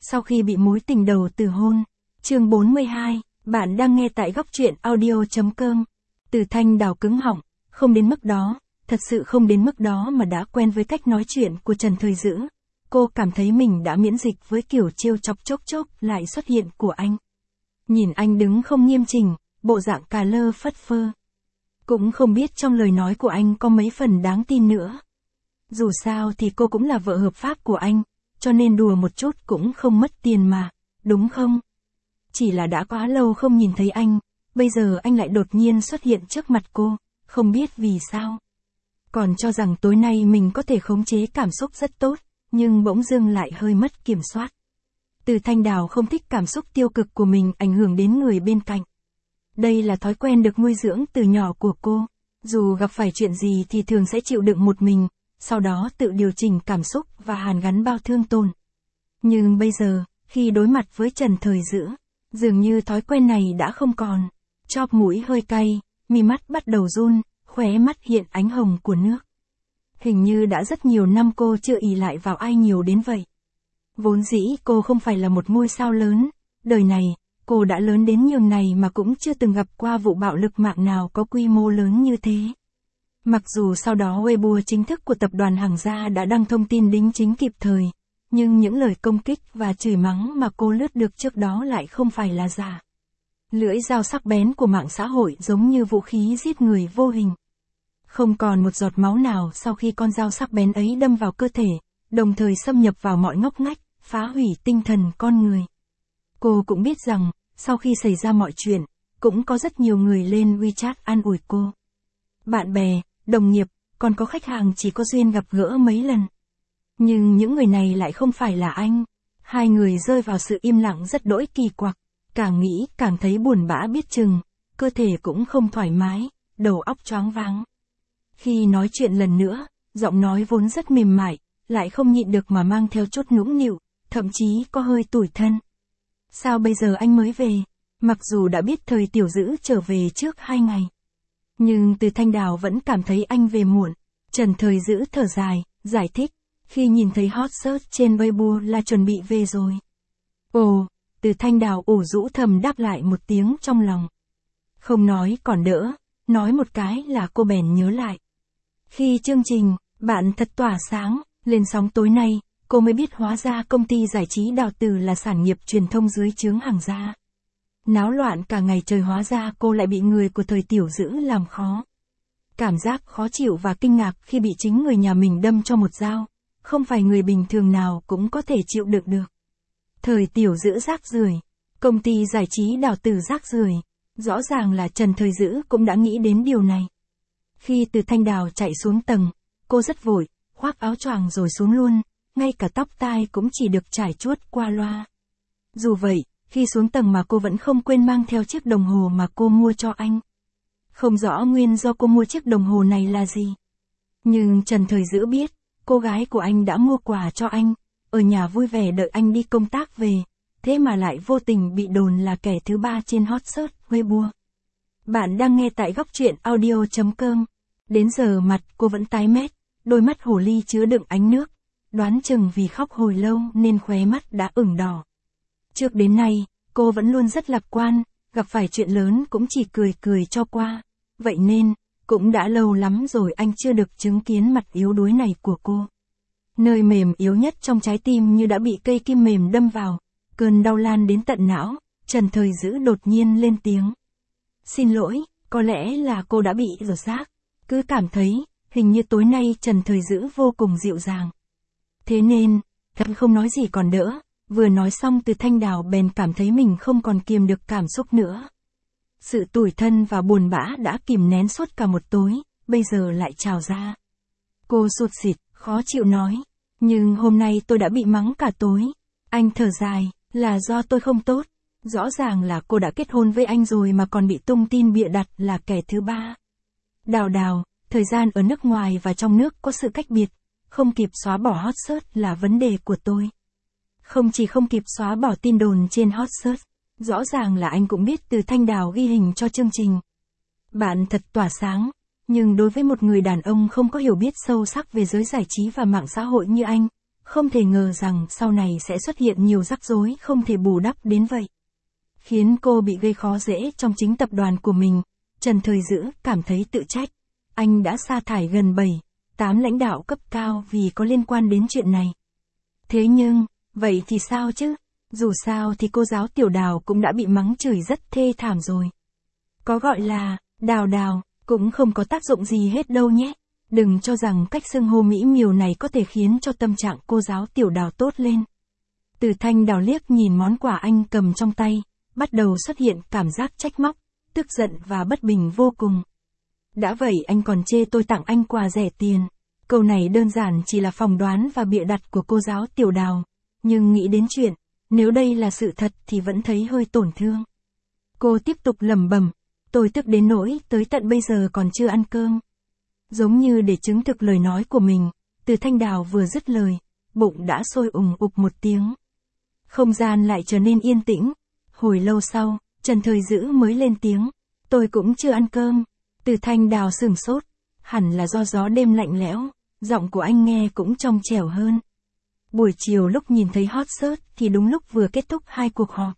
sau khi bị mối tình đầu từ hôn. Chương 42, bạn đang nghe tại góc truyện audio.com. Từ Thanh Đào cứng họng, không đến mức đó, thật sự không đến mức đó mà đã quen với cách nói chuyện của Trần Thời Dữ. Cô cảm thấy mình đã miễn dịch với kiểu trêu chọc chốc chốc lại xuất hiện của anh. Nhìn anh đứng không nghiêm chỉnh, bộ dạng cà lơ phất phơ. Cũng không biết trong lời nói của anh có mấy phần đáng tin nữa. Dù sao thì cô cũng là vợ hợp pháp của anh, cho nên đùa một chút cũng không mất tiền mà, đúng không? Chỉ là đã quá lâu không nhìn thấy anh, bây giờ anh lại đột nhiên xuất hiện trước mặt cô, không biết vì sao. Còn cho rằng tối nay mình có thể khống chế cảm xúc rất tốt, nhưng bỗng dưng lại hơi mất kiểm soát. Từ Thanh Đào không thích cảm xúc tiêu cực của mình ảnh hưởng đến người bên cạnh. Đây là thói quen được nuôi dưỡng từ nhỏ của cô, dù gặp phải chuyện gì thì thường sẽ chịu đựng một mình, sau đó tự điều chỉnh cảm xúc và hàn gắn bao thương tổn. Nhưng bây giờ, khi đối mặt với Trần Thời Dữ, dường như thói quen này đã không còn. Chóp mũi hơi cay, mi mắt bắt đầu run, khóe mắt hiện ánh hồng của nước. Hình như đã rất nhiều năm cô chưa ỷ lại vào ai nhiều đến vậy. Vốn dĩ cô không phải là một ngôi sao lớn, đời này, cô đã lớn đến nhường này mà cũng chưa từng gặp qua vụ bạo lực mạng nào có quy mô lớn như thế. Mặc dù sau đó Weibo chính thức của tập đoàn Hằng Gia đã đăng thông tin đính chính kịp thời, nhưng những lời công kích và chửi mắng mà cô lướt được trước đó lại không phải là giả. Lưỡi dao sắc bén của mạng xã hội giống như vũ khí giết người vô hình. Không còn một giọt máu nào sau khi con dao sắc bén ấy đâm vào cơ thể, đồng thời xâm nhập vào mọi ngóc ngách, phá hủy tinh thần con người. Cô cũng biết rằng, sau khi xảy ra mọi chuyện, cũng có rất nhiều người lên WeChat an ủi cô. Bạn bè, đồng nghiệp, còn có khách hàng chỉ có duyên gặp gỡ mấy lần. Nhưng những người này lại không phải là anh. Hai người rơi vào sự im lặng rất đỗi kỳ quặc. Càng nghĩ càng thấy buồn bã biết chừng, cơ thể cũng không thoải mái, đầu óc choáng váng. Khi nói chuyện lần nữa, giọng nói vốn rất mềm mại, lại không nhịn được mà mang theo chút nũng nịu, thậm chí có hơi tủi thân. Sao bây giờ anh mới về? Mặc dù đã biết Thời Tiểu Dữ trở về trước 2 ngày. Nhưng Từ Thanh Đào vẫn cảm thấy anh về muộn. Trần Thời Dữ thở dài, giải thích, khi nhìn thấy hot search trên Weibo là chuẩn bị về rồi. Ồ, Từ Thanh Đào ủ rũ thầm đáp lại một tiếng trong lòng. Không nói còn đỡ, nói một cái là cô bèn nhớ lại. Khi chương trình, bạn thật tỏa sáng, lên sóng tối nay, cô mới biết hóa ra công ty giải trí Đào Từ là sản nghiệp truyền thông dưới trướng Hằng Gia. Náo loạn cả ngày trời hóa ra cô lại bị người của Thời Tiểu Dữ làm khó. Cảm giác khó chịu và kinh ngạc khi bị chính người nhà mình đâm cho một dao, không phải người bình thường nào cũng có thể chịu đựng được. Thời Tiểu Dữ rác rưởi, công ty giải trí Đào Từ rác rưởi, rõ ràng là Trần Thời Dữ cũng đã nghĩ đến điều này. Khi Từ Thanh Đào chạy xuống tầng, cô rất vội, khoác áo choàng rồi xuống luôn, ngay cả tóc tai cũng chỉ được trải chuốt qua loa. Dù vậy, khi xuống tầng mà cô vẫn không quên mang theo chiếc đồng hồ mà cô mua cho anh. Không rõ nguyên do cô mua chiếc đồng hồ này là gì. Nhưng Trần Thời Dữ biết, cô gái của anh đã mua quà cho anh, ở nhà vui vẻ đợi anh đi công tác về, thế mà lại vô tình bị đồn là kẻ thứ ba trên hot search Weibo. Bạn đang nghe tại góc truyện audio.com. Đến giờ mặt cô vẫn tái mét, đôi mắt hồ ly chứa đựng ánh nước, đoán chừng vì khóc hồi lâu nên khóe mắt đã ửng đỏ. Trước đến nay, cô vẫn luôn rất lạc quan, gặp phải chuyện lớn cũng chỉ cười cười cho qua. Vậy nên, cũng đã lâu lắm rồi anh chưa được chứng kiến mặt yếu đuối này của cô. Nơi mềm yếu nhất trong trái tim như đã bị cây kim mềm đâm vào, cơn đau lan đến tận não, Trần Thời Dữ đột nhiên lên tiếng. Xin lỗi, có lẽ là cô đã bị rột rác, cứ cảm thấy, hình như tối nay Trần Thời Dữ vô cùng dịu dàng. Thế nên, thật không nói gì còn đỡ, vừa nói xong Từ Thanh Đào bèn cảm thấy mình không còn kiềm được cảm xúc nữa. Sự tủi thân và buồn bã đã kìm nén suốt cả một tối, bây giờ lại trào ra. Cô sụt sịt, khó chịu nói, nhưng hôm nay tôi đã bị mắng cả tối. Anh thở dài, là do tôi không tốt. Rõ ràng là cô đã kết hôn với anh rồi mà còn bị tung tin bịa đặt là kẻ thứ ba. Đào, thời gian ở nước ngoài và trong nước có sự cách biệt, không kịp xóa bỏ hot search là vấn đề của tôi. Không chỉ không kịp xóa bỏ tin đồn trên hot search, rõ ràng là anh cũng biết Từ Thanh Đào ghi hình cho chương trình. Bạn thật tỏa sáng, nhưng đối với một người đàn ông không có hiểu biết sâu sắc về giới giải trí và mạng xã hội như anh, không thể ngờ rằng sau này sẽ xuất hiện nhiều rắc rối không thể bù đắp đến vậy. Khiến cô bị gây khó dễ trong chính tập đoàn của mình, Trần Thời Dữ cảm thấy tự trách. Anh đã sa thải gần 7-8 lãnh đạo cấp cao vì có liên quan đến chuyện này. Thế nhưng, vậy thì sao chứ? Dù sao thì cô giáo Tiểu Đào cũng đã bị mắng chửi rất thê thảm rồi. Có gọi là, Đào, cũng không có tác dụng gì hết đâu nhé. Đừng cho rằng cách xưng hô mỹ miều này có thể khiến cho tâm trạng cô giáo Tiểu Đào tốt lên. Từ Thanh Đào liếc nhìn món quà anh cầm trong tay, bắt đầu xuất hiện cảm giác trách móc, tức giận và bất bình vô cùng. Đã vậy anh còn chê tôi tặng anh quà rẻ tiền. Câu này đơn giản chỉ là phỏng đoán và bịa đặt của cô giáo Tiểu Đào, nhưng nghĩ đến chuyện, nếu đây là sự thật thì vẫn thấy hơi tổn thương. Cô tiếp tục lẩm bẩm, tôi tức đến nỗi tới tận bây giờ còn chưa ăn cơm. Giống như để chứng thực lời nói của mình, Từ Thanh Đào vừa dứt lời, bụng đã sôi ùng ục một tiếng. Không gian lại trở nên yên tĩnh. Hồi lâu sau, Trần Thời Dữ mới lên tiếng, tôi cũng chưa ăn cơm. Từ Thanh Đào sửng sốt, hẳn là do gió đêm lạnh lẽo, giọng của anh nghe cũng trong trẻo hơn. Buổi chiều lúc nhìn thấy hot search thì đúng lúc vừa kết thúc 2 cuộc họp.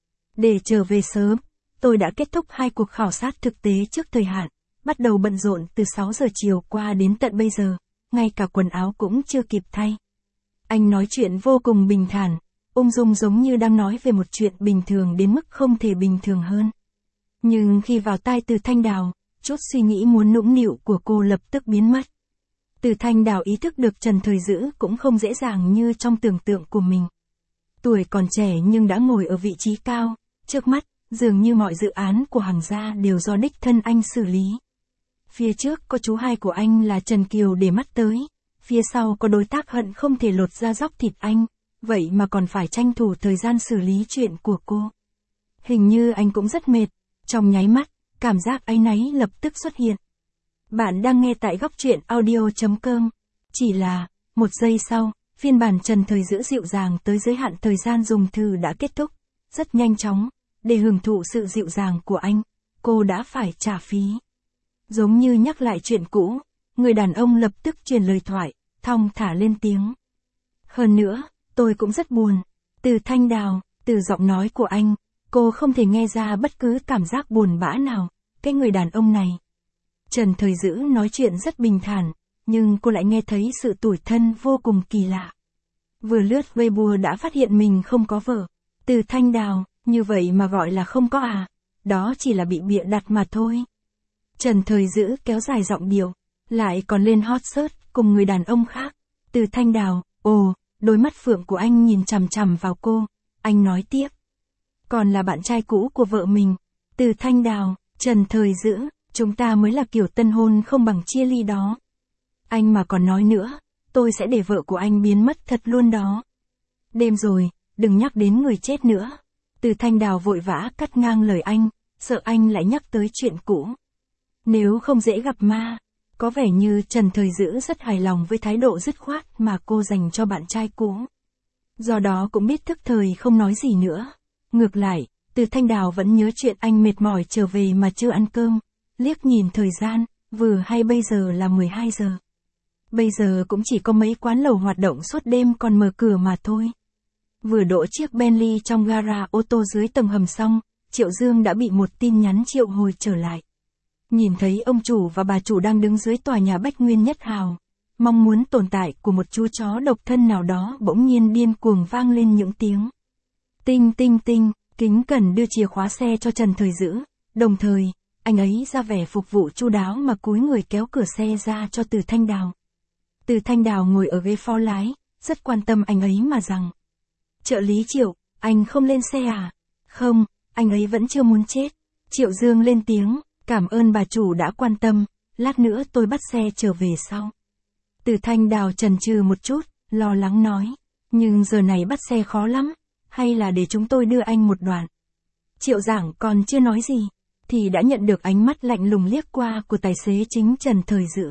Để trở về sớm, tôi đã kết thúc 2 cuộc khảo sát thực tế trước thời hạn, bắt đầu bận rộn từ 6 giờ chiều qua đến tận bây giờ, ngay cả quần áo cũng chưa kịp thay. Anh nói chuyện vô cùng bình thản, ung dung giống như đang nói về một chuyện bình thường đến mức không thể bình thường hơn. Nhưng khi vào tai Từ Thanh Đào, chút suy nghĩ muốn nũng nịu của cô lập tức biến mất. Từ Thanh Đào ý thức được Trần Thời Dữ cũng không dễ dàng như trong tưởng tượng của mình. Tuổi còn trẻ nhưng đã ngồi ở vị trí cao, trước mắt, dường như mọi dự án của Hằng gia đều do đích thân anh xử lý. Phía trước có chú hai của anh là Trần Kiều để mắt tới, phía sau có đối tác hận không thể lột da dóc thịt anh, vậy mà còn phải tranh thủ thời gian xử lý chuyện của cô. Hình như anh cũng rất mệt, trong nháy mắt, cảm giác áy náy lập tức xuất hiện. Bạn đang nghe tại góc truyện audio.com. Chỉ là, một giây sau, phiên bản Trần Thời Dữ dịu dàng tới giới hạn thời gian dùng thư đã kết thúc. Rất nhanh chóng, để hưởng thụ sự dịu dàng của anh, cô đã phải trả phí. Giống như nhắc lại chuyện cũ, người đàn ông lập tức truyền lời thoại, thong thả lên tiếng. Hơn nữa, tôi cũng rất buồn. Từ Thanh Đào, từ giọng nói của anh, cô không thể nghe ra bất cứ cảm giác buồn bã nào, cái người đàn ông này. Trần Thời Dữ nói chuyện rất bình thản, nhưng cô lại nghe thấy sự tủi thân vô cùng kỳ lạ. Vừa lướt Weibo đã phát hiện mình không có vợ. Từ Thanh Đào, như vậy mà gọi là không có à? Đó chỉ là bị bịa đặt mà thôi. Trần Thời Dữ kéo dài giọng điệu, lại còn lên hot search cùng người đàn ông khác. Từ Thanh Đào, đôi mắt phượng của anh nhìn chằm chằm vào cô, anh nói tiếp. Còn là bạn trai cũ của vợ mình. Từ Thanh Đào, Trần Thời Dữ, chúng ta mới là kiểu tân hôn không bằng chia ly đó. Anh mà còn nói nữa, tôi sẽ để vợ của anh biến mất thật luôn đó. Đêm rồi, đừng nhắc đến người chết nữa. Từ Thanh Đào vội vã cắt ngang lời anh, sợ anh lại nhắc tới chuyện cũ. Nếu không dễ gặp ma, có vẻ như Trần Thời Dữ rất hài lòng với thái độ dứt khoát mà cô dành cho bạn trai cũ. Do đó cũng biết thức thời không nói gì nữa. Ngược lại, Từ Thanh Đào vẫn nhớ chuyện anh mệt mỏi trở về mà chưa ăn cơm, liếc nhìn thời gian, vừa hay bây giờ là 12 giờ. Bây giờ cũng chỉ có mấy quán lẩu hoạt động suốt đêm còn mở cửa mà thôi. Vừa đỗ chiếc Bentley trong gara ô tô dưới tầng hầm xong, Triệu Dương đã bị một tin nhắn triệu hồi trở lại. Nhìn thấy ông chủ và bà chủ đang đứng dưới tòa nhà Bách Nguyên Nhất Hào, mong muốn tồn tại của một chú chó độc thân nào đó bỗng nhiên điên cuồng vang lên những tiếng. Tinh tinh tinh, kính cẩn đưa chìa khóa xe cho Trần Thời Dữ, đồng thời, anh ấy ra vẻ phục vụ chu đáo mà cúi người kéo cửa xe ra cho Từ Thanh Đào. Từ Thanh Đào ngồi ở ghế phó lái, rất quan tâm anh ấy mà rằng. Trợ lý Triệu, anh không lên xe à? Không, anh ấy vẫn chưa muốn chết. Triệu Dương lên tiếng, cảm ơn bà chủ đã quan tâm, lát nữa tôi bắt xe trở về sau. Từ Thanh Đào chần chừ một chút, lo lắng nói, nhưng giờ này bắt xe khó lắm, hay là để chúng tôi đưa anh một đoạn. Triệu Giảng còn chưa nói gì, thì đã nhận được ánh mắt lạnh lùng liếc qua của tài xế chính Trần Thời Dữ.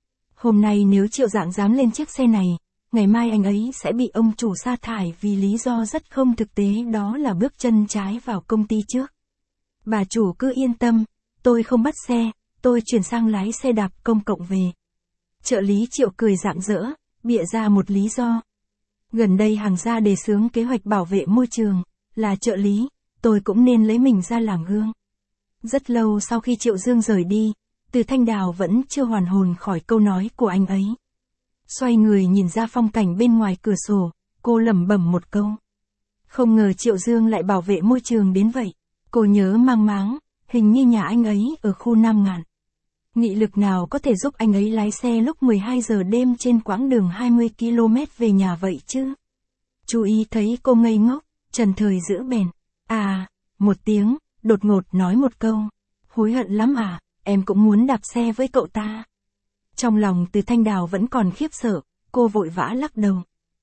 Hôm nay nếu Triệu Giảng dám lên chiếc xe này, ngày mai anh ấy sẽ bị ông chủ sa thải vì lý do rất không thực tế, đó là bước chân trái vào công ty trước. Bà chủ cứ yên tâm, tôi không bắt xe, tôi chuyển sang lái xe đạp công cộng về. Trợ lý Triệu cười rạng rỡ, bịa ra một lý do. Gần đây hàng gia đề xướng kế hoạch bảo vệ môi trường, là trợ lý, tôi cũng nên lấy mình ra làm gương. Rất lâu sau khi Triệu Dương rời đi, Từ Thanh Đào vẫn chưa hoàn hồn khỏi câu nói của anh ấy. Xoay người nhìn ra phong cảnh bên ngoài cửa sổ, cô lẩm bẩm một câu. Không ngờ Triệu Dương lại bảo vệ môi trường đến vậy. Cô nhớ mang máng, hình như nhà anh ấy ở khu Nam Ngạn. Nghị lực nào có thể giúp anh ấy lái xe lúc 12 giờ đêm trên quãng đường 20 km về nhà vậy chứ? Chú ý thấy cô ngây ngốc, Trần Thời giữ bền. À, một tiếng, đột ngột nói một câu. Hối hận lắm à, em cũng muốn đạp xe với cậu ta. Trong lòng Từ Thanh Đào vẫn còn khiếp sợ, cô vội vã lắc đầu.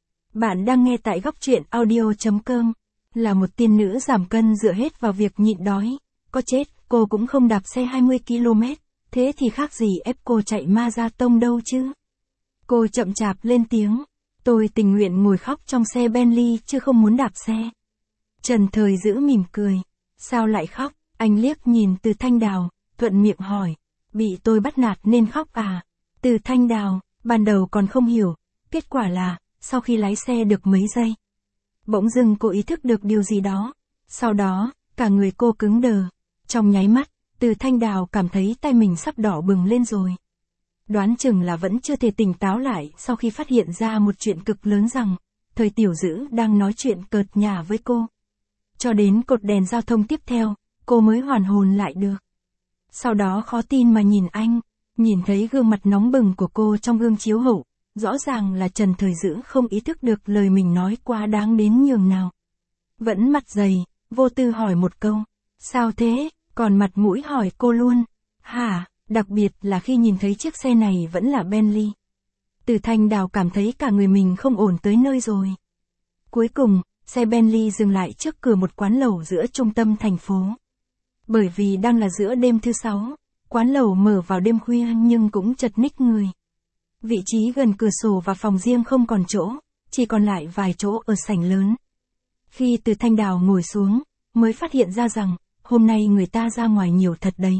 Bạn đang nghe tại góc truyện audio.com. Là một tiên nữ giảm cân dựa hết vào việc nhịn đói. Có chết, cô cũng không đạp xe 20 km, thế thì khác gì ép cô chạy marathon đâu chứ. Cô chậm chạp lên tiếng. Tôi tình nguyện ngồi khóc trong xe Bentley chứ không muốn đạp xe. Trần Thời giữ mỉm cười. Sao lại khóc? Anh liếc nhìn Từ Thanh Đào, thuận miệng hỏi. Bị tôi bắt nạt nên khóc à? Từ Thanh Đào, ban đầu còn không hiểu. Kết quả là, sau khi lái xe được mấy giây, bỗng dưng cô ý thức được điều gì đó. Sau đó, cả người cô cứng đờ. Trong nháy mắt, Từ Thanh Đào cảm thấy tay mình sắp đỏ bừng lên rồi. Đoán chừng là vẫn chưa thể tỉnh táo lại sau khi phát hiện ra một chuyện cực lớn rằng, Thời Tiểu Dữ đang nói chuyện cợt nhả với cô. Cho đến cột đèn giao thông tiếp theo, cô mới hoàn hồn lại được. Sau đó khó tin mà nhìn anh, nhìn thấy gương mặt nóng bừng của cô trong gương chiếu hậu, rõ ràng là Trần Thời Dữ không ý thức được lời mình nói quá đáng đến nhường nào. Vẫn mặt dày, vô tư hỏi một câu, sao thế, còn mặt mũi hỏi cô luôn, hả, đặc biệt là khi nhìn thấy chiếc xe này vẫn là Bentley. Từ Thanh Đào cảm thấy cả người mình không ổn tới nơi rồi. Cuối cùng, xe Bentley dừng lại trước cửa một quán lẩu giữa trung tâm thành phố. Bởi vì đang là giữa đêm thứ 6, quán lẩu mở vào đêm khuya nhưng cũng chật ních người. Vị trí gần cửa sổ và phòng riêng không còn chỗ, chỉ còn lại vài chỗ ở sảnh lớn. Khi Từ Thanh Đào ngồi xuống, mới phát hiện ra rằng, hôm nay người ta ra ngoài nhiều thật đấy.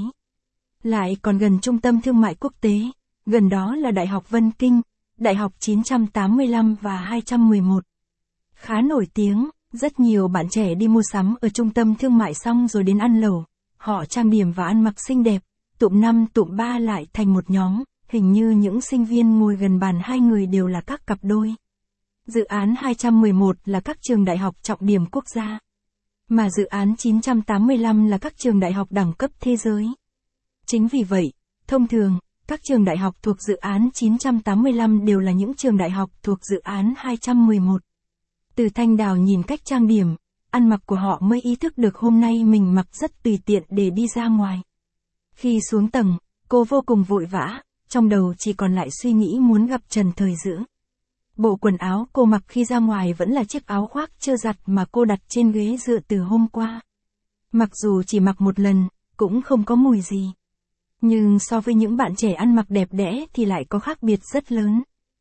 Lại còn gần trung tâm thương mại quốc tế, gần đó là Đại học Vân Kinh, Đại học 985 và 211. Khá nổi tiếng, rất nhiều bạn trẻ đi mua sắm ở trung tâm thương mại xong rồi đến ăn lẩu. Họ trang điểm và ăn mặc xinh đẹp, tụm 5 tụm 3 lại thành một nhóm, hình như những sinh viên ngồi gần bàn hai người đều là các cặp đôi. Dự án 211 là các trường đại học trọng điểm quốc gia, mà dự án 985 là các trường đại học đẳng cấp thế giới. Chính vì vậy, thông thường, các trường đại học thuộc dự án 985 đều là những trường đại học thuộc dự án 211. Từ Thanh Đào nhìn cách trang điểm, ăn mặc của họ mới ý thức được hôm nay mình mặc rất tùy tiện để đi ra ngoài. Khi xuống tầng, cô vô cùng vội vã, trong đầu chỉ còn lại suy nghĩ muốn gặp Trần Thời Dữ. Bộ quần áo cô mặc khi ra ngoài vẫn là chiếc áo khoác chưa giặt mà cô đặt trên ghế dựa từ hôm qua. Mặc dù chỉ mặc một lần, cũng không có mùi gì. Nhưng so với những bạn trẻ ăn mặc đẹp đẽ thì lại có khác biệt rất lớn.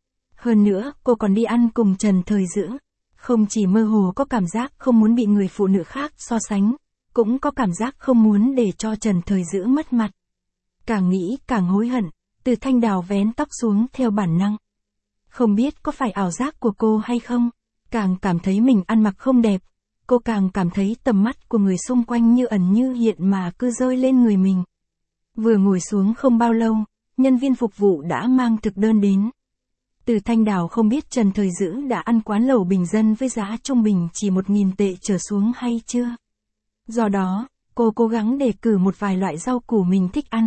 Hơn nữa, cô còn đi ăn cùng Trần Thời Dữ. Không chỉ mơ hồ có cảm giác không muốn bị người phụ nữ khác so sánh, cũng có cảm giác không muốn để cho Trần Thời Dữ mất mặt. Càng nghĩ càng hối hận, Từ Thanh Đào vén tóc xuống theo bản năng. Không biết có phải ảo giác của cô hay không, càng cảm thấy mình ăn mặc không đẹp, cô càng cảm thấy tầm mắt của người xung quanh như ẩn như hiện mà cứ rơi lên người mình. Vừa ngồi xuống không bao lâu, nhân viên phục vụ đã mang thực đơn đến. Từ Thanh Đào không biết Trần Thời Dữ đã ăn quán lẩu bình dân với giá trung bình chỉ 1.000 tệ trở xuống hay chưa. Do đó, cô cố gắng đề cử một vài loại rau củ mình thích ăn.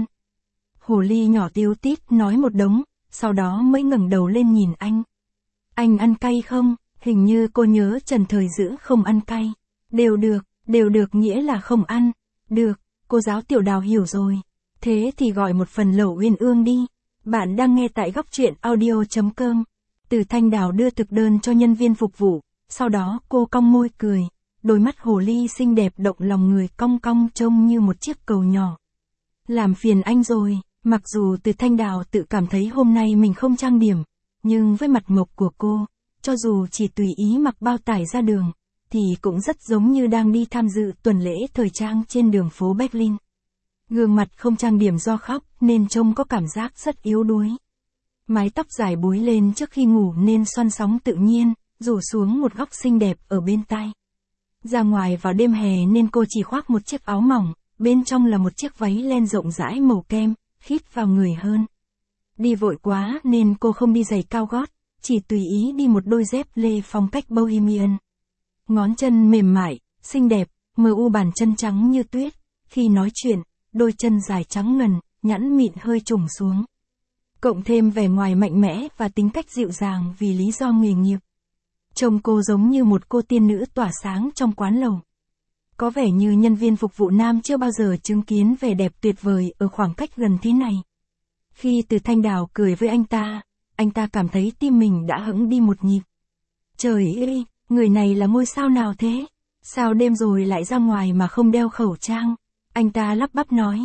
Hồ ly nhỏ tíu tít nói một đống, sau đó mới ngẩng đầu lên nhìn anh. Anh ăn cay không? Hình như cô nhớ Trần Thời Dữ không ăn cay. Đều được nghĩa là không ăn. Được, cô giáo Tiểu Đào hiểu rồi. Thế thì gọi một phần lẩu uyên ương đi. Bạn đang nghe tại góc truyện audio.com. Từ Thanh Đào đưa thực đơn cho nhân viên phục vụ, sau đó cô cong môi cười, đôi mắt hồ ly xinh đẹp động lòng người cong cong trông như một chiếc cầu nhỏ. Làm phiền anh rồi, mặc dù Từ Thanh Đào tự cảm thấy hôm nay mình không trang điểm, nhưng với mặt mộc của cô, cho dù chỉ tùy ý mặc bao tải ra đường, thì cũng rất giống như đang đi tham dự tuần lễ thời trang trên đường phố Berlin. Gương mặt không trang điểm do khóc nên trông có cảm giác rất yếu đuối. Mái tóc dài búi lên trước khi ngủ nên xoăn sóng tự nhiên, rủ xuống một góc xinh đẹp ở bên tai. Ra ngoài vào đêm hè nên cô chỉ khoác một chiếc áo mỏng, bên trong là một chiếc váy len rộng rãi màu kem, khít vào người hơn. Đi vội quá nên cô không đi giày cao gót, chỉ tùy ý đi một đôi dép lê phong cách bohemian. Ngón chân mềm mại, xinh đẹp, mờ u bàn chân trắng như tuyết, khi nói chuyện, đôi chân dài trắng ngần, nhẵn mịn hơi trùng xuống. Cộng thêm vẻ ngoài mạnh mẽ và tính cách dịu dàng vì lý do nghề nghiệp. Trông cô giống như một cô tiên nữ tỏa sáng trong quán lầu. Có vẻ như nhân viên phục vụ nam chưa bao giờ chứng kiến vẻ đẹp tuyệt vời ở khoảng cách gần thế này. Khi Từ Thanh Đào cười với anh ta cảm thấy tim mình đã hững đi một nhịp. Trời ơi, người này là ngôi sao nào thế? Sao đêm rồi lại ra ngoài mà không đeo khẩu trang? Anh ta lắp bắp nói.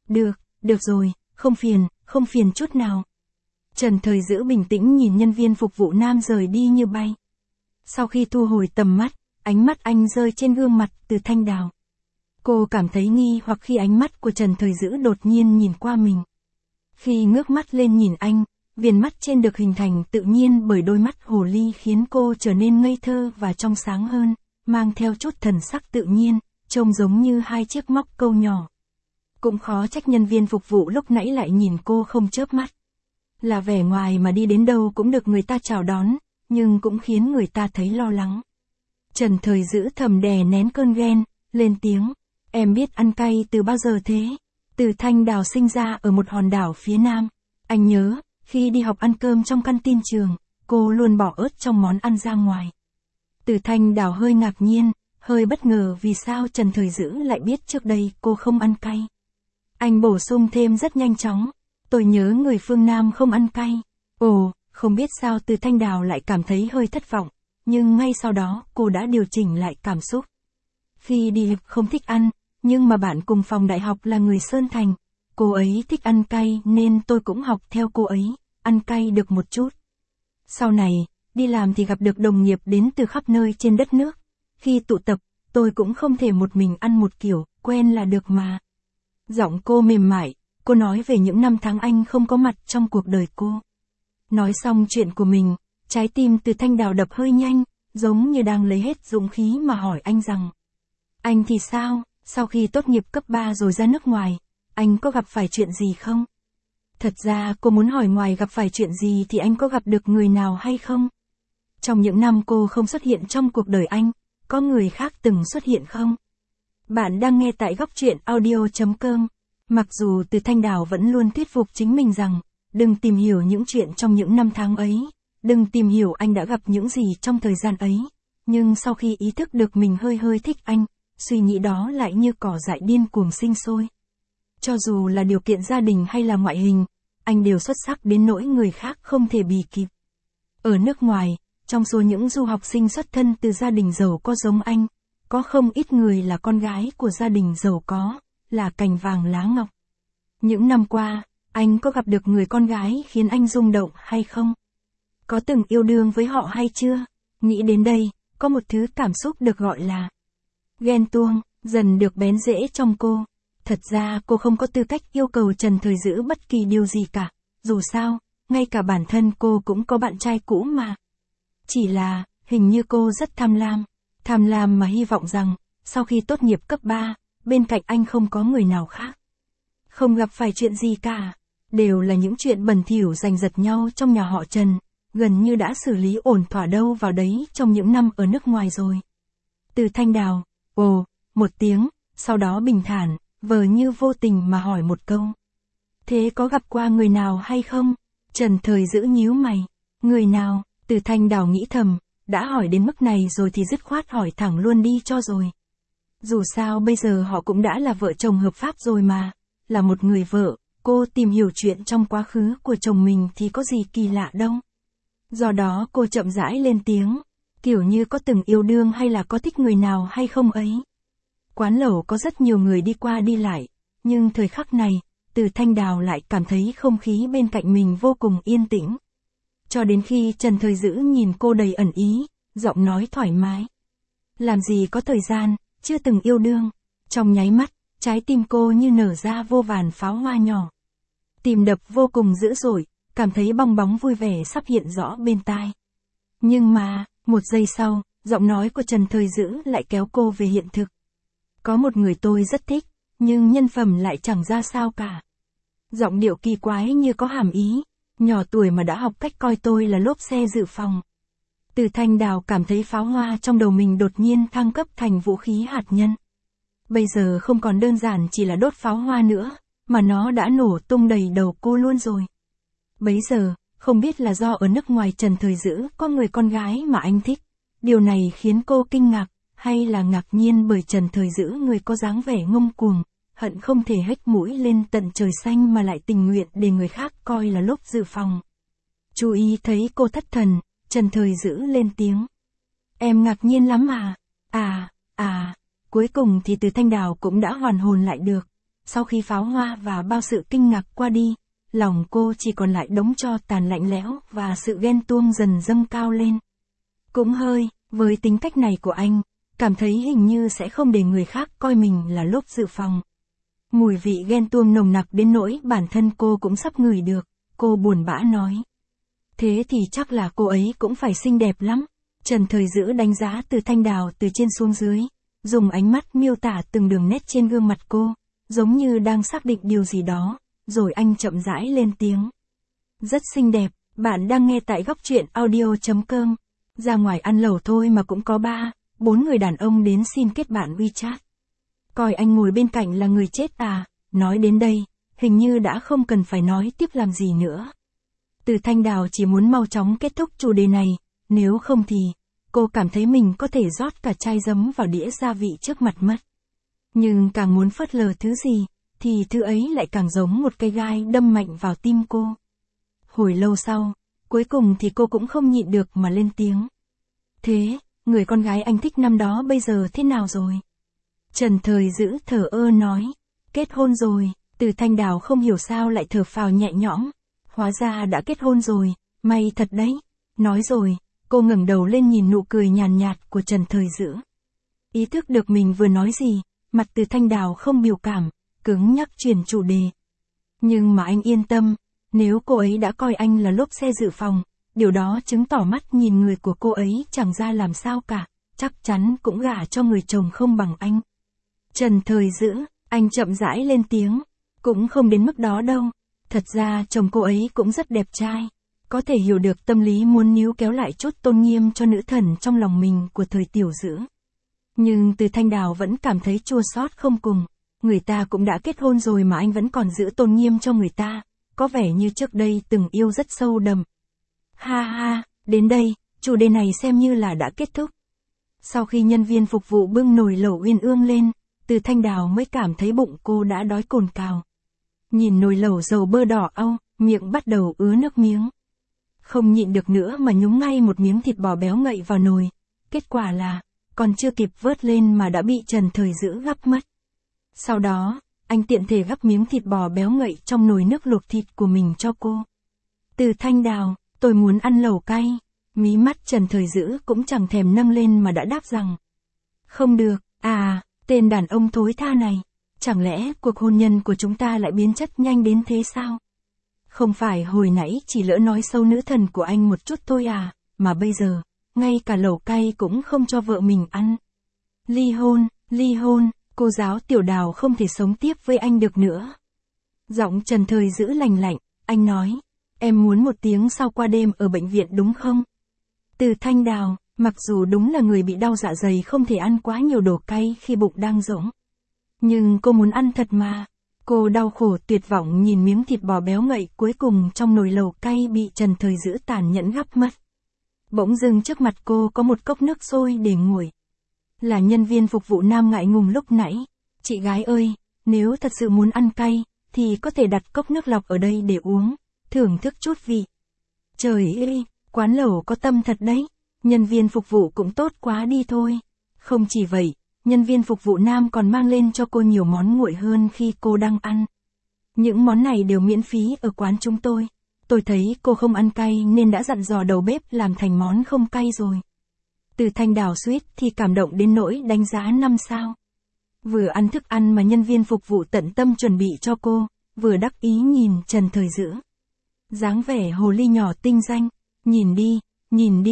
Được rồi, không phiền chút nào. Trần Thời Dữ bình tĩnh nhìn nhân viên phục vụ nam rời đi như bay. Sau khi thu hồi tầm mắt, ánh mắt anh rơi trên gương mặt Từ Thanh Đào. Cô cảm thấy nghi hoặc khi ánh mắt của Trần Thời Dữ đột nhiên nhìn qua mình. Khi ngước mắt lên nhìn anh, viền mắt trên được hình thành tự nhiên bởi đôi mắt hồ ly khiến cô trở nên ngây thơ và trong sáng hơn, mang theo chút thần sắc tự nhiên, trông giống như hai chiếc móc câu nhỏ. Cũng khó trách nhân viên phục vụ lúc nãy lại nhìn cô không chớp mắt. Là vẻ ngoài mà đi đến đâu cũng được người ta chào đón, nhưng cũng khiến người ta thấy lo lắng. Trần Thời Dữ thầm đè nén cơn ghen, lên tiếng. Em biết ăn cay từ bao giờ thế? Từ Thanh Đào sinh ra ở một hòn đảo phía nam. Anh nhớ, khi đi học ăn cơm trong căn tin trường, cô luôn bỏ ớt trong món ăn ra ngoài. Từ Thanh Đào hơi ngạc nhiên, hơi bất ngờ vì sao Trần Thời Dữ lại biết trước đây cô không ăn cay. Anh bổ sung thêm rất nhanh chóng. Tôi nhớ người phương Nam không ăn cay. Ồ, không biết sao Từ Thanh Đào lại cảm thấy hơi thất vọng, nhưng ngay sau đó cô đã điều chỉnh lại cảm xúc. Khi đi học không thích ăn, nhưng mà bạn cùng phòng đại học là người Sơn Thành. Cô ấy thích ăn cay nên tôi cũng học theo cô ấy, ăn cay được một chút. Sau này, đi làm thì gặp được đồng nghiệp đến từ khắp nơi trên đất nước. Khi tụ tập, tôi cũng không thể một mình ăn một kiểu, quen là được mà. Giọng cô mềm mại, cô nói về những năm tháng anh không có mặt trong cuộc đời cô. Nói xong chuyện của mình, trái tim Từ Thanh Đào đập hơi nhanh, giống như đang lấy hết dũng khí mà hỏi anh rằng. Anh thì sao, sau khi tốt nghiệp cấp 3 rồi ra nước ngoài, anh có gặp phải chuyện gì không? Thật ra cô muốn hỏi ngoài gặp phải chuyện gì thì anh có gặp được người nào hay không? Trong những năm cô không xuất hiện trong cuộc đời anh, có người khác từng xuất hiện không? Bạn đang nghe tại góc truyện audio.com. Mặc dù Từ Thanh Đào vẫn luôn thuyết phục chính mình rằng, đừng tìm hiểu những chuyện trong những năm tháng ấy, đừng tìm hiểu anh đã gặp những gì trong thời gian ấy, nhưng sau khi ý thức được mình hơi thích anh, suy nghĩ đó lại như cỏ dại điên cuồng sinh sôi. Cho dù là điều kiện gia đình hay là ngoại hình, anh đều xuất sắc đến nỗi người khác không thể bì kịp. Ở nước ngoài, trong số những du học sinh xuất thân từ gia đình giàu có giống anh, có không ít người là con gái của gia đình giàu có, là cành vàng lá ngọc. Những năm qua, anh có gặp được người con gái khiến anh rung động hay không? Có từng yêu đương với họ hay chưa? Nghĩ đến đây, có một thứ cảm xúc được gọi là ghen tuông, dần được bén rễ trong cô. Thật ra cô không có tư cách yêu cầu Trần Thời Dữ bất kỳ điều gì cả, dù sao, ngay cả bản thân cô cũng có bạn trai cũ mà. Chỉ là, hình như cô rất tham lam mà hy vọng rằng, sau khi tốt nghiệp cấp 3, bên cạnh anh không có người nào khác. Không gặp phải chuyện gì cả, đều là những chuyện bẩn thỉu giành giật nhau trong nhà họ Trần, gần như đã xử lý ổn thỏa đâu vào đấy trong những năm ở nước ngoài rồi. Từ Thanh Đào, ồ, một tiếng, sau đó bình thản, vờ như vô tình mà hỏi một câu. Thế có gặp qua người nào hay không? Trần Thời Dữ nhíu mày. Người nào? Từ Thanh Đào nghĩ thầm, đã hỏi đến mức này rồi thì dứt khoát hỏi thẳng luôn đi cho rồi. Dù sao bây giờ họ cũng đã là vợ chồng hợp pháp rồi mà, là một người vợ, cô tìm hiểu chuyện trong quá khứ của chồng mình thì có gì kỳ lạ đâu. Do đó cô chậm rãi lên tiếng, kiểu như có từng yêu đương hay là có thích người nào hay không ấy. Quán lẩu có rất nhiều người đi qua đi lại, nhưng thời khắc này, Từ Thanh Đào lại cảm thấy không khí bên cạnh mình vô cùng yên tĩnh. Cho đến khi Trần Thời Dữ nhìn cô đầy ẩn ý, giọng nói thoải mái. Làm gì có thời gian, chưa từng yêu đương. Trong nháy mắt, trái tim cô như nở ra vô vàn pháo hoa nhỏ. Tim đập vô cùng dữ dội, cảm thấy bong bóng vui vẻ sắp hiện rõ bên tai. Nhưng mà, Một giây sau, giọng nói của Trần Thời Dữ lại kéo cô về hiện thực. Có một người tôi rất thích, nhưng nhân phẩm lại chẳng ra sao cả. Giọng điệu kỳ quái như có hàm ý, nhỏ tuổi mà đã học cách coi tôi là lốp xe dự phòng. Từ Thanh Đào cảm thấy pháo hoa trong đầu mình đột nhiên thăng cấp thành vũ khí hạt nhân. Bây giờ không còn đơn giản chỉ là đốt pháo hoa nữa, mà nó đã nổ tung đầy đầu cô luôn rồi. Bấy giờ, không biết là do ở nước ngoài Trần Thời Dữ có người con gái mà anh thích. Điều này khiến cô kinh ngạc, hay là ngạc nhiên bởi Trần Thời Dữ người có dáng vẻ ngông cuồng, hận không thể hếch mũi lên tận trời xanh mà lại tình nguyện để người khác coi là lốp dự phòng. Chú ý thấy cô thất thần, Trần Thời Dữ lên tiếng. Em ngạc nhiên lắm à? Cuối cùng thì Từ Thanh Đào cũng đã hoàn hồn lại được. Sau khi pháo hoa và bao sự kinh ngạc qua đi, lòng cô chỉ còn lại đống tro tàn lạnh lẽo và sự ghen tuông dần dâng cao lên. Cũng hơi, với tính cách này của anh, cảm thấy hình như sẽ không để người khác coi mình là lốp dự phòng. Mùi vị ghen tuông nồng nặc đến nỗi bản thân cô cũng sắp ngửi được, cô buồn bã nói. Thế thì chắc là cô ấy cũng phải xinh đẹp lắm. Trần Thời Dữ đánh giá Từ Thanh Đào từ trên xuống dưới, dùng ánh mắt miêu tả từng đường nét trên gương mặt cô, giống như đang xác định điều gì đó, rồi anh chậm rãi lên tiếng. Rất xinh đẹp, bạn đang nghe tại góc truyện audio.com. Ra ngoài ăn lẩu thôi mà cũng có 3-4 người đàn ông đến xin kết bạn WeChat. Coi anh ngồi bên cạnh là người chết à, nói đến đây, hình như đã không cần phải nói tiếp làm gì nữa. Từ Thanh Đào chỉ muốn mau chóng kết thúc chủ đề này, nếu không thì, cô cảm thấy mình có thể rót cả chai giấm vào đĩa gia vị trước mặt mất. Nhưng càng muốn phớt lờ thứ gì, thì thứ ấy lại càng giống một cây gai đâm mạnh vào tim cô. Hồi lâu sau, cuối cùng thì cô cũng không nhịn được mà lên tiếng. Thế, người con gái anh thích năm đó bây giờ thế nào rồi? Trần Thời Dữ thở ơ nói. Kết hôn rồi. Từ Thanh Đào không hiểu sao lại thở phào nhẹ nhõm. Hóa ra đã kết hôn rồi, may thật đấy. Nói rồi, cô ngẩng đầu lên nhìn nụ cười nhàn nhạt của Trần Thời Dữ. Ý thức được mình vừa nói gì, mặt Từ Thanh Đào không biểu cảm, cứng nhắc chuyển chủ đề. Nhưng mà anh yên tâm, nếu cô ấy đã coi anh là lốp xe dự phòng, điều đó chứng tỏ mắt nhìn người của cô ấy chẳng ra làm sao cả, chắc chắn cũng gả cho người chồng không bằng anh. Trần Thời Dữ, anh chậm rãi lên tiếng, cũng không đến mức đó đâu, thật ra chồng cô ấy cũng rất đẹp trai, có thể hiểu được tâm lý muốn níu kéo lại chút tôn nghiêm cho nữ thần trong lòng mình của Thời Tiểu Dữ. Nhưng Từ Thanh Đào vẫn cảm thấy chua xót không cùng, người ta cũng đã kết hôn rồi mà anh vẫn còn giữ tôn nghiêm cho người ta, có vẻ như trước đây từng yêu rất sâu đậm. Ha ha, đến đây, chủ đề này xem như là đã kết thúc. Sau khi nhân viên phục vụ bưng nồi lẩu uyên ương lên, Từ Thanh Đào mới cảm thấy bụng cô đã đói cồn cào. Nhìn nồi lẩu dầu bơ đỏ au, miệng bắt đầu ứa nước miếng. Không nhịn được nữa mà nhúng ngay một miếng thịt bò béo ngậy vào nồi. Kết quả là, còn chưa kịp vớt lên mà đã bị Trần Thời Dữ gắp mất. Sau đó, anh tiện thể gắp miếng thịt bò béo ngậy trong nồi nước luộc thịt của mình cho cô. Từ Thanh Đào, tôi muốn ăn lẩu cay. Mí mắt Trần Thời Dữ cũng chẳng thèm nâng lên mà đã đáp rằng. Không được, tên đàn ông thối tha này. Chẳng lẽ cuộc hôn nhân của chúng ta lại biến chất nhanh đến thế sao? Không phải hồi nãy chỉ lỡ nói sâu nữ thần của anh một chút thôi à, mà bây giờ, ngay cả lẩu cay cũng không cho vợ mình ăn. Ly hôn, cô giáo Tiểu Đào không thể sống tiếp với anh được nữa. Giọng Trần Thời Dữ lành lạnh, anh nói, em muốn một tiếng sau qua đêm ở bệnh viện đúng không? Từ Thanh Đào, mặc dù đúng là người bị đau dạ dày không thể ăn quá nhiều đồ cay khi bụng đang rỗng. Nhưng cô muốn ăn thật mà. Cô đau khổ tuyệt vọng nhìn miếng thịt bò béo ngậy cuối cùng trong nồi lẩu cay bị Trần Thời Dữ tàn nhẫn gắp mất. Bỗng dưng trước mặt cô có một cốc nước sôi để nguội. Là nhân viên phục vụ nam ngại ngùng lúc nãy. Chị gái ơi, nếu thật sự muốn ăn cay, thì có thể đặt cốc nước lọc ở đây để uống, thưởng thức chút vị. Trời ơi, quán lẩu có tâm thật đấy. Nhân viên phục vụ cũng tốt quá đi thôi. Không chỉ vậy, nhân viên phục vụ nam còn mang lên cho cô nhiều món nguội hơn khi cô đang ăn. Những món này đều miễn phí ở quán chúng tôi. Tôi thấy cô không ăn cay nên đã dặn dò đầu bếp làm thành món không cay rồi. Từ Thanh Đào suýt thì cảm động đến nỗi đánh giá 5 sao. Vừa ăn thức ăn mà nhân viên phục vụ tận tâm chuẩn bị cho cô, vừa đắc ý nhìn Trần Thời Dữ. Dáng vẻ hồ ly nhỏ tinh danh, nhìn đi,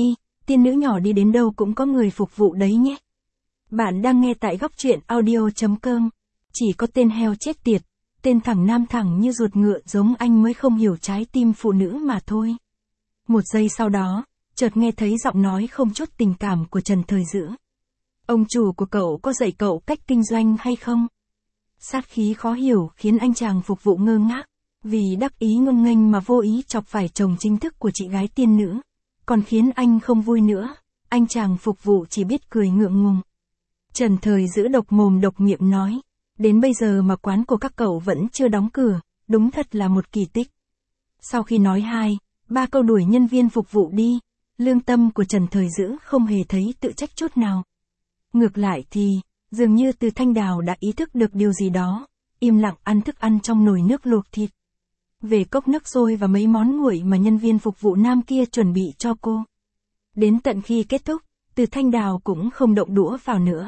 tiên nữ nhỏ đi đến đâu cũng có người phục vụ đấy nhé. Bạn đang nghe tại góc truyện audio.com. Chỉ có tên heo chết tiệt, tên thẳng nam thẳng như ruột ngựa giống anh mới không hiểu trái tim phụ nữ mà thôi. Một giây sau đó, chợt nghe thấy giọng nói không chút tình cảm của Trần Thời Dữ. Ông chủ của cậu có dạy cậu cách kinh doanh hay không? Sát khí khó hiểu khiến anh chàng phục vụ ngơ ngác, vì đắc ý ngông nghênh mà vô ý chọc phải chồng chính thức của chị gái tiên nữ. Còn khiến anh không vui nữa, anh chàng phục vụ chỉ biết cười ngượng ngùng. Trần Thời Dữ độc mồm độc miệng nói, đến bây giờ mà quán của các cậu vẫn chưa đóng cửa, đúng thật là một kỳ tích. Sau khi nói 2-3 câu đuổi nhân viên phục vụ đi, lương tâm của Trần Thời Dữ không hề thấy tự trách chút nào. Ngược lại thì, dường như Từ Thanh Đào đã ý thức được điều gì đó, im lặng ăn thức ăn trong nồi nước luộc thịt. Về cốc nước sôi và mấy món nguội mà nhân viên phục vụ nam kia chuẩn bị cho cô. Đến tận khi kết thúc, Từ Thanh Đào cũng không động đũa vào nữa.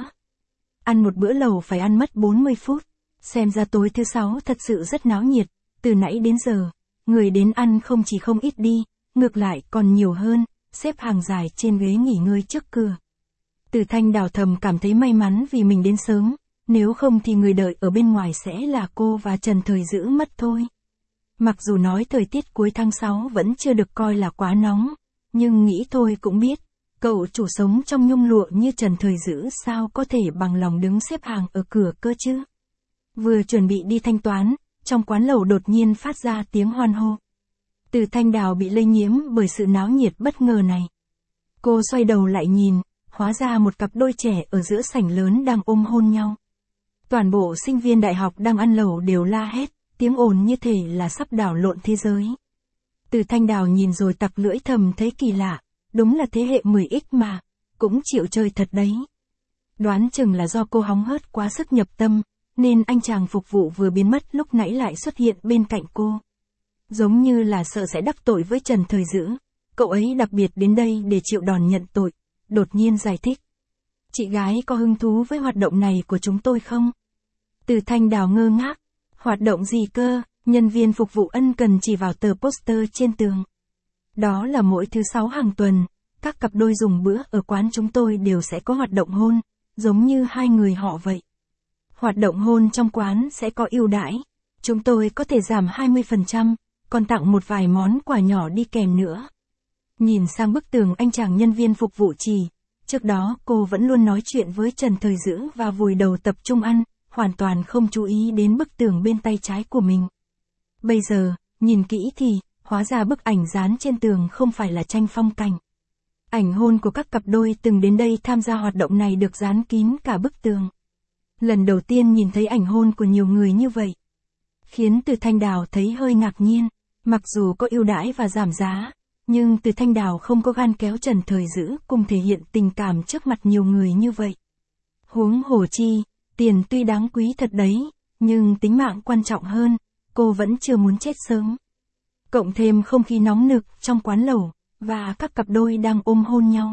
Ăn một bữa lẩu phải ăn mất 40 phút. Xem ra tối thứ 6 thật sự rất náo nhiệt, từ nãy đến giờ, người đến ăn không chỉ không ít đi, ngược lại còn nhiều hơn, xếp hàng dài trên ghế nghỉ ngơi trước cửa. Từ Thanh Đào thầm cảm thấy may mắn vì mình đến sớm, nếu không thì người đợi ở bên ngoài sẽ là cô và Trần Thời Dữ mất thôi. Mặc dù nói thời tiết cuối tháng 6 vẫn chưa được coi là quá nóng, nhưng nghĩ thôi cũng biết, cậu chủ sống trong nhung lụa như Trần Thời Dữ sao có thể bằng lòng đứng xếp hàng ở cửa cơ chứ. Vừa chuẩn bị đi thanh toán, trong quán lẩu đột nhiên phát ra tiếng hoan hô. Từ Thanh Đào bị lây nhiễm bởi sự náo nhiệt bất ngờ này. Cô xoay đầu lại nhìn, hóa ra một cặp đôi trẻ ở giữa sảnh lớn đang ôm hôn nhau. Toàn bộ sinh viên đại học đang ăn lẩu đều la hét, tiếng ồn như thể là sắp đảo lộn thế giới. Từ Thanh Đào nhìn rồi tặc lưỡi thầm thấy kỳ lạ, đúng là thế hệ 10X mà, cũng chịu chơi thật đấy. Đoán chừng là do cô hóng hớt quá sức nhập tâm, nên anh chàng phục vụ vừa biến mất lúc nãy lại xuất hiện bên cạnh cô. Giống như là sợ sẽ đắc tội với Trần Thời Dữ, cậu ấy đặc biệt đến đây để chịu đòn nhận tội, đột nhiên giải thích. Chị gái có hứng thú với hoạt động này của chúng tôi không? Từ Thanh Đào ngơ ngác, hoạt động gì cơ? Nhân viên phục vụ ân cần chỉ vào tờ poster trên tường. Đó là mỗi thứ 6 hàng tuần, các cặp đôi dùng bữa ở quán chúng tôi đều sẽ có hoạt động hôn, giống như hai người họ vậy. Hoạt động hôn trong quán sẽ có ưu đãi, chúng tôi có thể giảm 20%, còn tặng một vài món quà nhỏ đi kèm nữa. Nhìn sang bức tường anh chàng nhân viên phục vụ chỉ, trước đó cô vẫn luôn nói chuyện với Trần Thời Dữ và vùi đầu tập trung ăn, hoàn toàn không chú ý đến bức tường bên tay trái của mình. Bây giờ, nhìn kỹ thì, hóa ra bức ảnh dán trên tường không phải là tranh phong cảnh. Ảnh hôn của các cặp đôi từng đến đây tham gia hoạt động này được dán kín cả bức tường. Lần đầu tiên nhìn thấy ảnh hôn của nhiều người như vậy, khiến Từ Thanh Đào thấy hơi ngạc nhiên, mặc dù có ưu đãi và giảm giá, nhưng Từ Thanh Đào không có gan kéo Trần Thời Dữ cùng thể hiện tình cảm trước mặt nhiều người như vậy. Huống hồ chi, tiền tuy đáng quý thật đấy, nhưng tính mạng quan trọng hơn, cô vẫn chưa muốn chết sớm. Cộng thêm không khí nóng nực trong quán lẩu, và các cặp đôi đang ôm hôn nhau.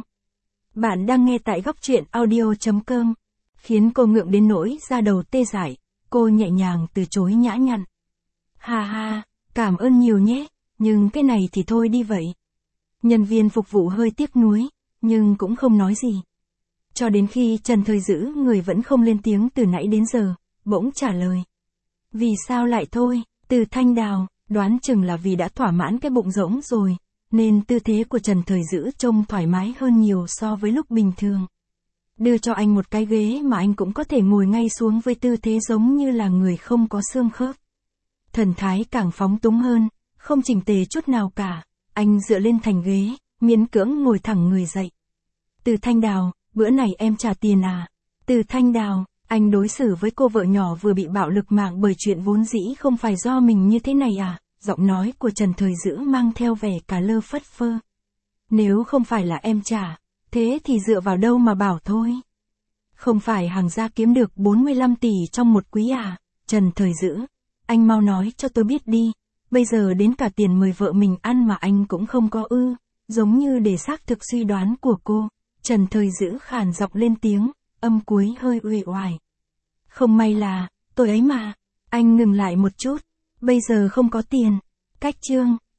Bạn đang nghe tại góc truyện audio.com, khiến cô ngượng đến nỗi da đầu tê dại, cô nhẹ nhàng từ chối nhã nhặn. Ha ha, cảm ơn nhiều nhé, nhưng cái này thì thôi đi vậy. Nhân viên phục vụ hơi tiếc nuối, nhưng cũng không nói gì. Cho đến khi Trần Thời Dữ người vẫn không lên tiếng từ nãy đến giờ, bỗng trả lời. Vì sao lại thôi, Từ Thanh Đào, đoán chừng là vì đã thỏa mãn cái bụng rỗng rồi, nên tư thế của Trần Thời Dữ trông thoải mái hơn nhiều so với lúc bình thường. Đưa cho anh một cái ghế mà anh cũng có thể ngồi ngay xuống với tư thế giống như là người không có xương khớp. Thần thái càng phóng túng hơn, không chỉnh tề chút nào cả, anh dựa lên thành ghế, miễn cưỡng ngồi thẳng người dậy. Từ Thanh Đào, bữa này em trả tiền à? Từ Thanh Đào, anh đối xử với cô vợ nhỏ vừa bị bạo lực mạng bởi chuyện vốn dĩ không phải do mình như thế này à? Giọng nói của Trần Thời Dữ mang theo vẻ cả lơ phất phơ. Nếu không phải là em trả, thế thì dựa vào đâu mà bảo thôi? Không phải hàng gia kiếm được 45 tỷ trong một quý à? Trần Thời Dữ, anh mau nói cho tôi biết đi, bây giờ đến cả tiền mời vợ mình ăn mà anh cũng không có ư? Giống như để xác thực suy đoán của cô, Trần Thời Dữ khàn giọng lên tiếng, âm cuối hơi uể oải. Không may là, tôi ấy mà, anh ngừng lại một chút, bây giờ không có tiền. Cách chương